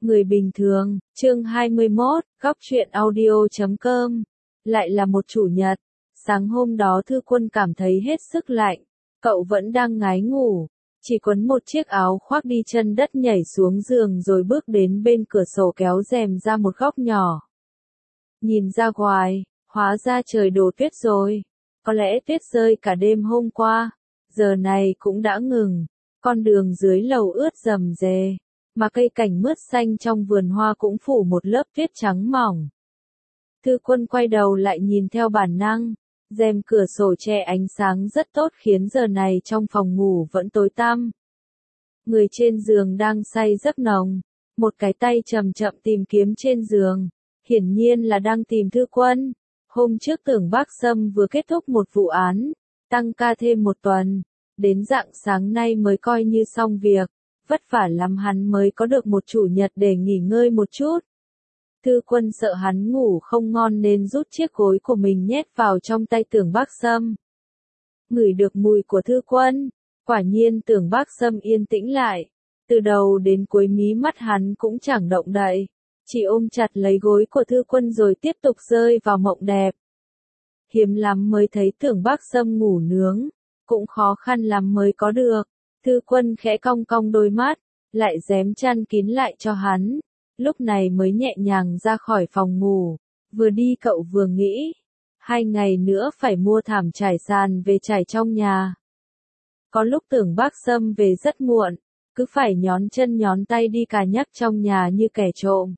Người bình thường, chương 21, góc truyện audio.com. Lại là một chủ nhật. Sáng hôm đó Thư Quân cảm thấy hết sức lạnh. Cậu vẫn đang ngái ngủ. Chỉ quấn một chiếc áo khoác đi chân đất nhảy xuống giường rồi bước đến bên cửa sổ kéo rèm ra một góc nhỏ. Nhìn ra ngoài, hóa ra trời đổ tuyết rồi. Có lẽ tuyết rơi cả đêm hôm qua. Giờ này cũng đã ngừng. Con đường dưới lầu ướt rầm rề. Mà cây cảnh mướt xanh trong vườn hoa cũng phủ một lớp tuyết trắng mỏng. Thư Quân quay đầu lại nhìn theo bản năng, rèm cửa sổ che ánh sáng rất tốt khiến giờ này trong phòng ngủ vẫn tối tăm. Người trên giường đang say giấc nồng, một cái tay chậm chậm tìm kiếm trên giường, hiển nhiên là đang tìm Thư Quân. Hôm trước Tưởng Bác Sâm vừa kết thúc một vụ án, tăng ca thêm một tuần, đến rạng sáng nay mới coi như xong việc. Vất vả lắm hắn mới có được một chủ nhật để nghỉ ngơi một chút. Thư Quân sợ hắn ngủ không ngon nên rút chiếc gối của mình nhét vào trong tay Tưởng Bác Sâm. Ngửi được mùi của Thư Quân, quả nhiên Tưởng Bác Sâm yên tĩnh lại. Từ đầu đến cuối mí mắt hắn cũng chẳng động đậy, chỉ ôm chặt lấy gối của Thư Quân rồi tiếp tục rơi vào mộng đẹp. Hiếm lắm mới thấy Tưởng Bác Sâm ngủ nướng, cũng khó khăn lắm mới có được. Thư Quân khẽ cong cong đôi mắt, lại rém chăn kín lại cho hắn, lúc này mới nhẹ nhàng ra khỏi phòng ngủ. Vừa đi cậu vừa nghĩ, 2 ngày nữa phải mua thảm trải sàn về trải trong nhà. Có lúc Tưởng Bác Sâm về rất muộn, cứ phải nhón chân nhón tay đi cà nhắc trong nhà như kẻ trộm.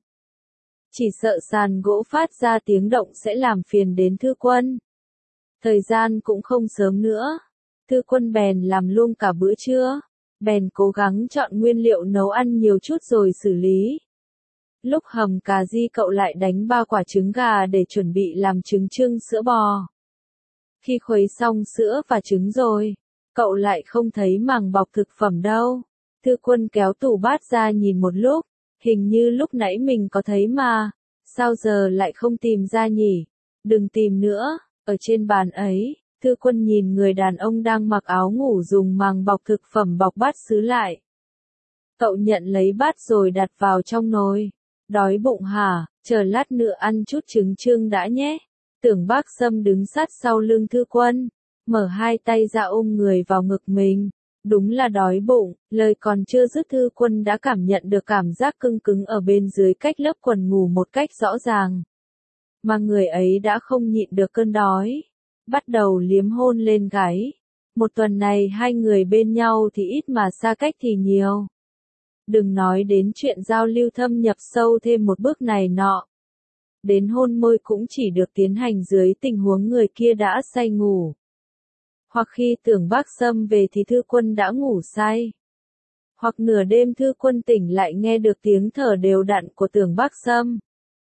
Chỉ sợ sàn gỗ phát ra tiếng động sẽ làm phiền đến Thư Quân. Thời gian cũng không sớm nữa. Thư Quân bèn làm luôn cả bữa trưa, bèn cố gắng chọn nguyên liệu nấu ăn nhiều chút rồi xử lý. Lúc hầm cà ri cậu lại đánh 3 quả trứng gà để chuẩn bị làm trứng chưng sữa bò. Khi khuấy xong sữa và trứng rồi, cậu lại không thấy màng bọc thực phẩm đâu. Thư Quân kéo tủ bát ra nhìn một lúc, hình như lúc nãy mình có thấy mà, sao giờ lại không tìm ra nhỉ? Đừng tìm nữa, ở trên bàn ấy. Thư Quân nhìn người đàn ông đang mặc áo ngủ dùng màng bọc thực phẩm bọc bát sứ lại. Cậu nhận lấy bát rồi đặt vào trong nồi. Đói bụng hả, chờ lát nữa ăn chút trứng chưng đã nhé. Tưởng Bác Sâm đứng sát sau lưng Thư Quân, mở 2 tay ra ôm người vào ngực mình. Đúng là đói bụng, lời còn chưa dứt Thư Quân đã cảm nhận được cảm giác cưng cứng ở bên dưới cách lớp quần ngủ một cách rõ ràng. Mà người ấy đã không nhịn được cơn đói. Bắt đầu liếm hôn lên gáy. Một tuần này 2 người bên nhau thì ít mà xa cách thì nhiều. Đừng nói đến chuyện giao lưu thâm nhập sâu thêm một bước này nọ. Đến hôn môi cũng chỉ được tiến hành dưới tình huống người kia đã say ngủ. Hoặc khi Tưởng Bác Sâm về thì Thư Quân đã ngủ say. Hoặc nửa đêm Thư Quân tỉnh lại nghe được tiếng thở đều đặn của Tưởng Bác Sâm.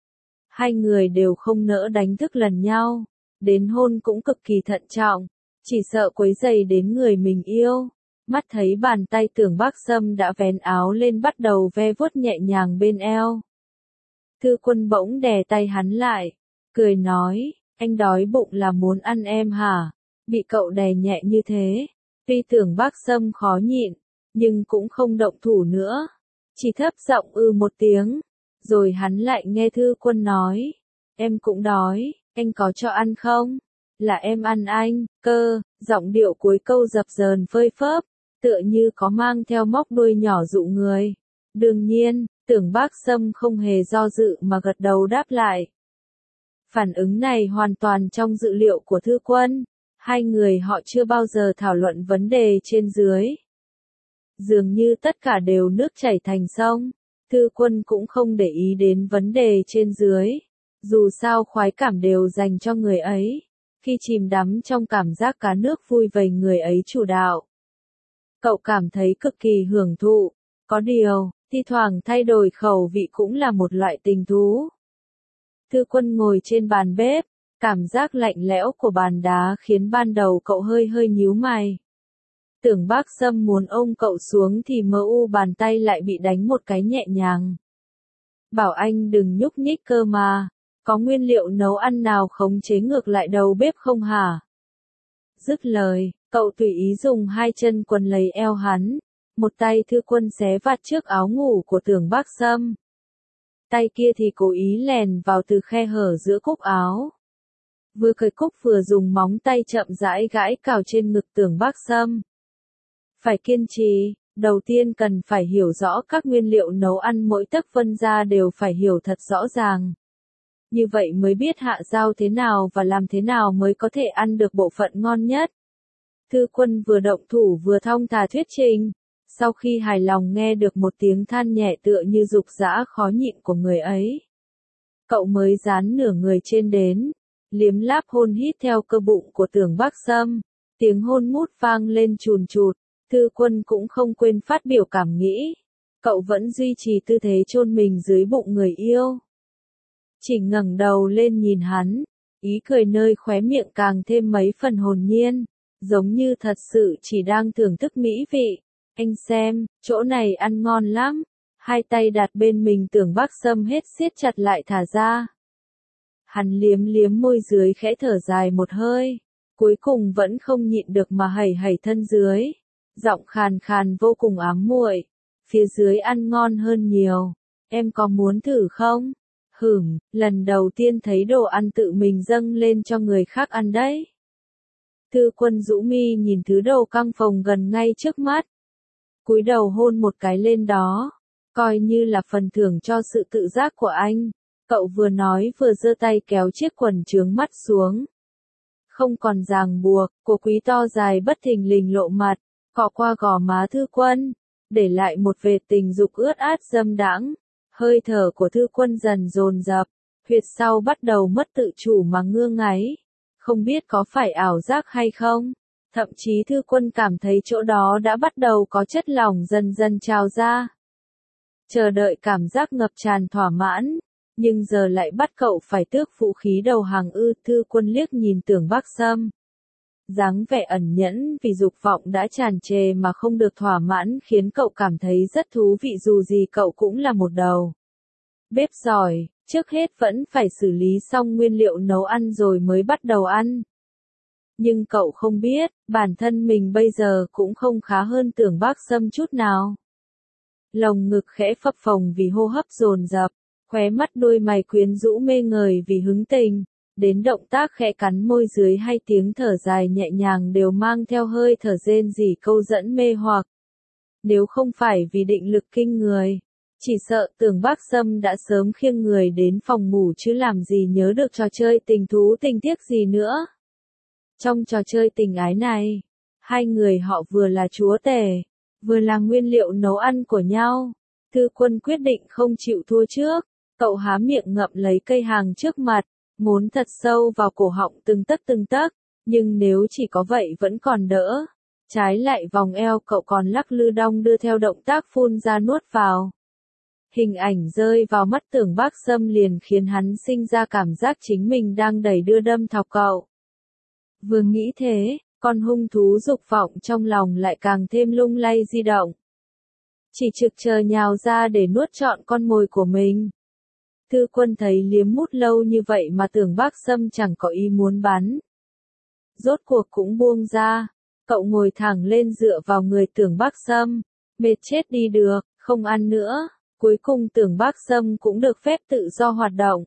2 người đều không nỡ đánh thức lần nhau. Đến hôn cũng cực kỳ thận trọng, chỉ sợ quấy rầy đến người mình yêu. Mắt thấy bàn tay Tưởng Bác Sâm đã vén áo lên bắt đầu ve vuốt nhẹ nhàng bên eo. Thư Quân bỗng đè tay hắn lại, cười nói, anh đói bụng là muốn ăn em hả? Bị cậu đè nhẹ như thế, tuy Tưởng Bác Sâm khó nhịn, nhưng cũng không động thủ nữa. Chỉ thấp giọng một tiếng, rồi hắn lại nghe Thư Quân nói, em cũng đói. Anh có cho ăn không? Là em ăn anh, cơ, giọng điệu cuối câu dập dờn phơi phớp, tựa như có mang theo móc đuôi nhỏ dụ người. Đương nhiên, Tưởng Bác Sâm không hề do dự mà gật đầu đáp lại. Phản ứng này hoàn toàn trong dự liệu của Thư Quân, 2 người họ chưa bao giờ thảo luận vấn đề trên dưới. Dường như tất cả đều nước chảy thành sông, Thư Quân cũng không để ý đến vấn đề trên dưới. Dù sao khoái cảm đều dành cho người ấy, khi chìm đắm trong cảm giác cá nước vui vầy người ấy chủ đạo. Cậu cảm thấy cực kỳ hưởng thụ, có điều, thi thoảng thay đổi khẩu vị cũng là một loại tình thú. Thư Quân ngồi trên bàn bếp, cảm giác lạnh lẽo của bàn đá khiến ban đầu cậu hơi nhíu mày. Tưởng Bác Sâm muốn ôm cậu xuống thì bàn tay lại bị đánh một cái nhẹ nhàng. Bảo anh đừng nhúc nhích cơ mà. Có nguyên liệu nấu ăn nào khống chế ngược lại đầu bếp không hả? Dứt lời, cậu tùy ý dùng 2 chân quấn lấy eo hắn. Một tay Thư Quân xé vạt trước áo ngủ của Tưởng Bác Sâm. tay kia thì cố ý lèn vào từ khe hở giữa cúc áo. Vừa cởi cúc vừa dùng móng tay chậm rãi gãi cào trên ngực Tưởng Bác Sâm. Phải kiên trì, đầu tiên cần phải hiểu rõ các nguyên liệu nấu ăn mỗi tấc vân ra đều phải hiểu thật rõ ràng. Như vậy mới biết hạ dao thế nào và làm thế nào mới có thể ăn được bộ phận ngon nhất. Thư Quân vừa động thủ vừa thong thả thuyết trình. Sau khi hài lòng nghe được một tiếng than nhẹ tựa như dục dã khó nhịn của người ấy, cậu mới dán nửa người trên đến, liếm láp hôn hít theo cơ bụng của Tưởng Bác Sâm. Tiếng hôn mút vang lên chùn chụt, Thư Quân cũng không quên phát biểu cảm nghĩ. Cậu vẫn duy trì tư thế chôn mình dưới bụng người yêu. Chỉ ngẩng đầu lên nhìn hắn, ý cười nơi khóe miệng càng thêm mấy phần hồn nhiên, giống như thật sự chỉ đang thưởng thức mỹ vị. Anh xem, chỗ này ăn ngon lắm. Hai tay đặt bên mình Tưởng Bác Sâm hết siết chặt lại thả ra. Hắn liếm liếm môi dưới khẽ thở dài một hơi, cuối cùng vẫn không nhịn được mà hẩy hẩy thân dưới. Giọng khàn khàn vô cùng ám muội. Phía dưới ăn ngon hơn nhiều. Em có muốn thử không? Lần đầu tiên thấy đồ ăn tự mình dâng lên cho người khác ăn đấy. Thư Quân rũ mi nhìn thứ đồ căng phồng gần ngay trước mắt. Cúi đầu hôn một cái lên đó, coi như là phần thưởng cho sự tự giác của anh. Cậu vừa nói vừa giơ tay kéo chiếc quần chướng mắt xuống. Không còn ràng buộc, cổ quý to dài bất thình lình lộ mặt, cọ qua gò má Thư Quân, để lại một vệt tình dục ướt át dâm đãng. Hơi thở của Thư Quân dần dồn dập, huyệt sau bắt đầu mất tự chủ mà ngưa ngáy. Không biết có phải ảo giác hay không? Thậm chí Thư Quân cảm thấy chỗ đó đã bắt đầu có chất lỏng dần dần trào ra. Chờ đợi cảm giác ngập tràn thỏa mãn, nhưng giờ lại bắt cậu phải tước vũ khí đầu hàng ư. Thư Quân liếc nhìn Tưởng Bác Sâm. Dáng vẻ ẩn nhẫn vì dục vọng đã tràn trề mà không được thỏa mãn khiến cậu cảm thấy rất thú vị, dù gì cậu cũng là một đầu bếp giỏi, trước hết vẫn phải xử lý xong nguyên liệu nấu ăn rồi mới bắt đầu ăn. Nhưng cậu không biết, bản thân mình bây giờ cũng không khá hơn Tưởng Bác Sâm chút nào. Lồng ngực khẽ phập phồng vì hô hấp dồn dập, khóe mắt đôi mày quyến rũ mê ngời vì hứng tình, đến động tác khẽ cắn môi dưới hay tiếng thở dài nhẹ nhàng đều mang theo hơi thở rên rỉ câu dẫn mê hoặc. Nếu không phải vì định lực kinh người, chỉ sợ Tưởng Bác Sâm đã sớm khiêng người đến phòng ngủ chứ làm gì nhớ được trò chơi tình thú tình tiếc gì nữa. Trong trò chơi tình ái này, hai người họ vừa là chúa tể, vừa là nguyên liệu nấu ăn của nhau. Thư Quân quyết định không chịu thua trước, cậu há miệng ngậm lấy cây hàng trước mặt, muốn thật sâu vào cổ họng từng tấc, nhưng nếu chỉ có vậy vẫn còn đỡ. Trái lại vòng eo cậu còn lắc lư đong đưa theo động tác phun ra nuốt vào. Hình ảnh rơi vào mắt Tưởng Bác Sâm liền khiến hắn sinh ra cảm giác chính mình đang đẩy đưa đâm thọc cậu. Vừa nghĩ thế, con hung thú dục vọng trong lòng lại càng thêm lung lay di động. Chỉ trực chờ nhào ra để nuốt trọn con mồi của mình. Thư Quân thấy liếm mút lâu như vậy mà Tưởng Bác Sâm chẳng có ý muốn bắn. Rốt cuộc cũng buông ra, cậu ngồi thẳng lên dựa vào người Tưởng Bác Sâm, mệt chết đi được, không ăn nữa. Cuối cùng Tưởng Bác Sâm cũng được phép tự do hoạt động.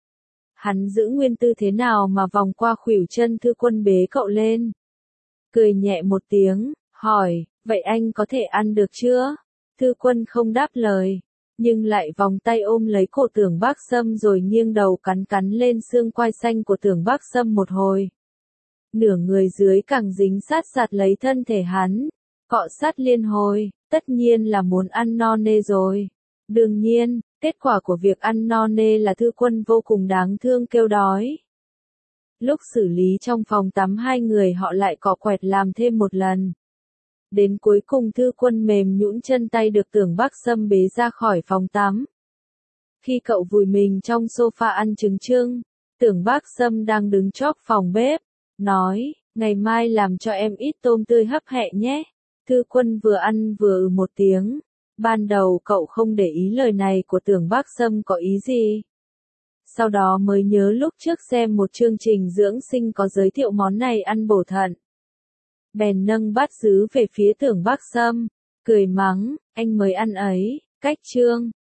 Hắn giữ nguyên tư thế nào mà vòng qua khuỷu chân Thư Quân bế cậu lên. Cười nhẹ một tiếng, hỏi, vậy anh có thể ăn được chưa? Thư Quân không đáp lời, nhưng lại vòng tay ôm lấy cổ Tưởng Bác Sâm rồi nghiêng đầu cắn cắn lên xương quai xanh của Tưởng Bác Sâm một hồi. Nửa người dưới càng dính sát sạt lấy thân thể hắn, cọ sát liên hồi, tất nhiên là muốn ăn no nê rồi. Đương nhiên, kết quả của việc ăn no nê là Thư Quân vô cùng đáng thương kêu đói. Lúc xử lý trong phòng tắm hai người họ lại cọ quẹt làm thêm một lần. Đến cuối cùng Thư Quân mềm nhũn chân tay được Tưởng Bác Sâm bế ra khỏi phòng tắm. Khi cậu vùi mình trong sofa ăn trứng trưng, Tưởng Bác Sâm đang đứng chóp phòng bếp, nói, ngày mai làm cho em ít tôm tươi hấp hẹ nhé. Thư Quân vừa ăn vừa một tiếng. Ban đầu cậu không để ý lời này của Tưởng Bác Sâm có ý gì. Sau đó mới nhớ lúc trước xem một chương trình dưỡng sinh có giới thiệu món này ăn bổ thận. Bèn nâng bát sứ về phía Tưởng Bác Sâm, cười mắng, anh mới ăn ấy, cách chương.